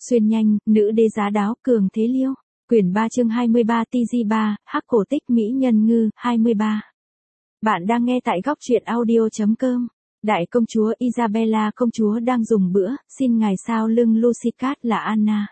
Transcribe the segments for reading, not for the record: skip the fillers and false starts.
Xuyên nhanh, nữ đế giá đáo, cường thế liêu. Quyển 3 chương 23 TG3, Hắc cổ tích Mỹ Nhân Ngư, 23. Bạn đang nghe tại góc truyện audio.com. Đại công chúa Isabella công chúa đang dùng bữa, xin ngài sao lưng Lucicat là Anna.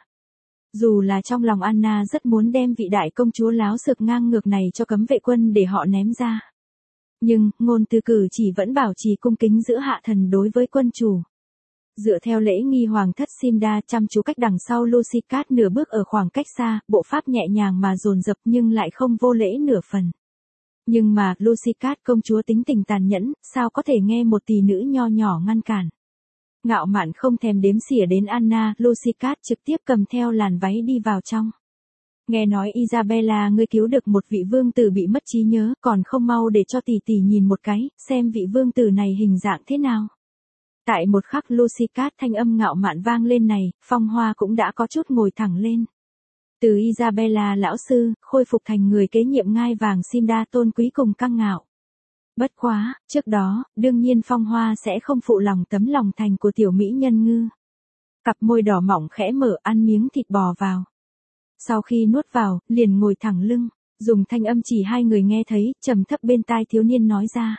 Dù là trong lòng Anna rất muốn đem vị đại công chúa láo xược ngang ngược này cho cấm vệ quân để họ ném ra. Nhưng, ngôn từ cử chỉ vẫn bảo trì cung kính giữa hạ thần đối với quân chủ. Dựa theo lễ nghi hoàng thất Simda chăm chú cách đằng sau Lucicat nửa bước ở khoảng cách xa, bộ pháp nhẹ nhàng mà dồn dập nhưng lại không vô lễ nửa phần. Nhưng mà, Lucicat công chúa tính tình tàn nhẫn, sao có thể nghe một tỷ nữ nho nhỏ ngăn cản. Ngạo mạn không thèm đếm xỉa đến Anna, Lucicat trực tiếp cầm theo làn váy đi vào trong. Nghe nói Isabella ngươi cứu được một vị vương tử bị mất trí nhớ, còn không mau để cho tỷ tỷ nhìn một cái, xem vị vương tử này hình dạng thế nào. Tại một khắc Lucicat thanh âm ngạo mạn vang lên này, Phong Hoa cũng đã có chút ngồi thẳng lên. Từ Isabella lão sư, khôi phục thành người kế nhiệm ngai vàng Simda tôn quý cùng căng ngạo. Bất quá, trước đó, đương nhiên Phong Hoa sẽ không phụ lòng tấm lòng thành của tiểu mỹ nhân ngư. Cặp môi đỏ mỏng khẽ mở ăn miếng thịt bò vào. Sau khi nuốt vào, liền ngồi thẳng lưng, dùng thanh âm chỉ hai người nghe thấy, trầm thấp bên tai thiếu niên nói ra.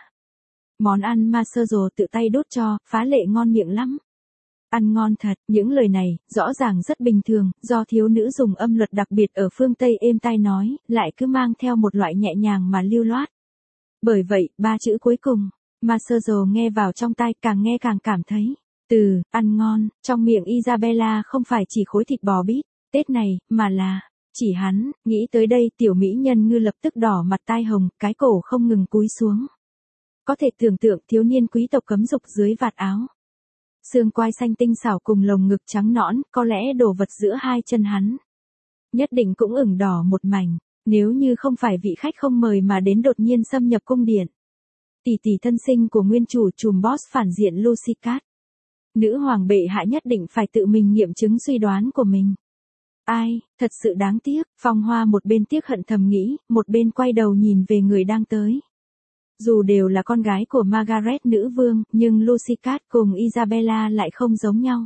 Món ăn ma sơ rồ tự tay đốt cho, phá lệ ngon miệng lắm. Ăn ngon thật, những lời này, rõ ràng rất bình thường, do thiếu nữ dùng âm luật đặc biệt ở phương Tây êm tai nói, lại cứ mang theo một loại nhẹ nhàng mà lưu loát. Bởi vậy, ba chữ cuối cùng, ma sơ rồ nghe vào trong tai càng nghe càng cảm thấy, từ, ăn ngon, trong miệng Isabella không phải chỉ khối thịt bò bít, tết này, mà là, chỉ hắn, nghĩ tới đây tiểu mỹ nhân ngư lập tức đỏ mặt tai hồng, cái cổ không ngừng cúi xuống. Có thể tưởng tượng thiếu niên quý tộc cấm dục dưới vạt áo. Xương quai xanh tinh xảo cùng lồng ngực trắng nõn, có lẽ đồ vật giữa hai chân hắn. Nhất định cũng ửng đỏ một mảnh, nếu như không phải vị khách không mời mà đến đột nhiên xâm nhập cung điện. Tỷ tỷ thân sinh của nguyên chủ trùm boss phản diện Lucicat. Nữ hoàng bệ hạ nhất định phải tự mình nghiệm chứng suy đoán của mình. Ai, thật sự đáng tiếc, Phong Hoa một bên tiếc hận thầm nghĩ, một bên quay đầu nhìn về người đang tới. Dù đều là con gái của Margaret nữ vương, nhưng Lucicat cùng Isabella lại không giống nhau.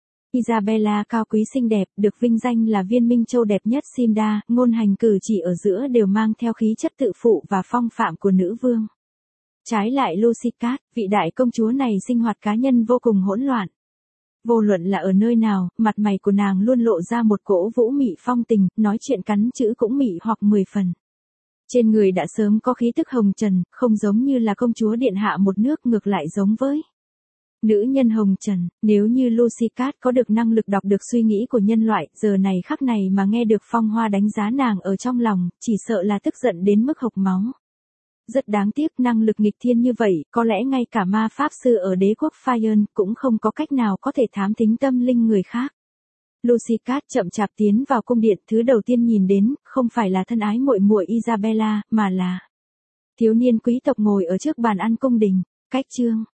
Isabella cao quý xinh đẹp, được vinh danh là viên minh châu đẹp nhất Simda, ngôn hành cử chỉ ở giữa đều mang theo khí chất tự phụ và phong phạm của nữ vương. Trái lại Lucicat, vị đại công chúa này sinh hoạt cá nhân vô cùng hỗn loạn. Vô luận là ở nơi nào, mặt mày của nàng luôn lộ ra một cỗ vũ mị phong tình, nói chuyện cắn chữ cũng mị hoặc 10 phần. Trên người đã sớm có khí tức hồng trần, không giống như là công chúa điện hạ một nước, ngược lại giống với nữ nhân hồng trần. Nếu như Lucicat có được năng lực đọc được suy nghĩ của nhân loại, giờ này khắc này mà nghe được Phong Hoa đánh giá nàng ở trong lòng, chỉ sợ là tức giận đến mức hộc máu. Rất đáng tiếc, năng lực nghịch thiên như vậy, có lẽ ngay cả ma pháp sư ở đế quốc Fire cũng không có cách nào có thể thám thính tâm linh người khác. Lucicat chậm chạp tiến vào cung điện, thứ đầu tiên nhìn đến, không phải là thân ái muội muội Isabella, mà là thiếu niên quý tộc ngồi ở trước bàn ăn cung đình. Cách chương,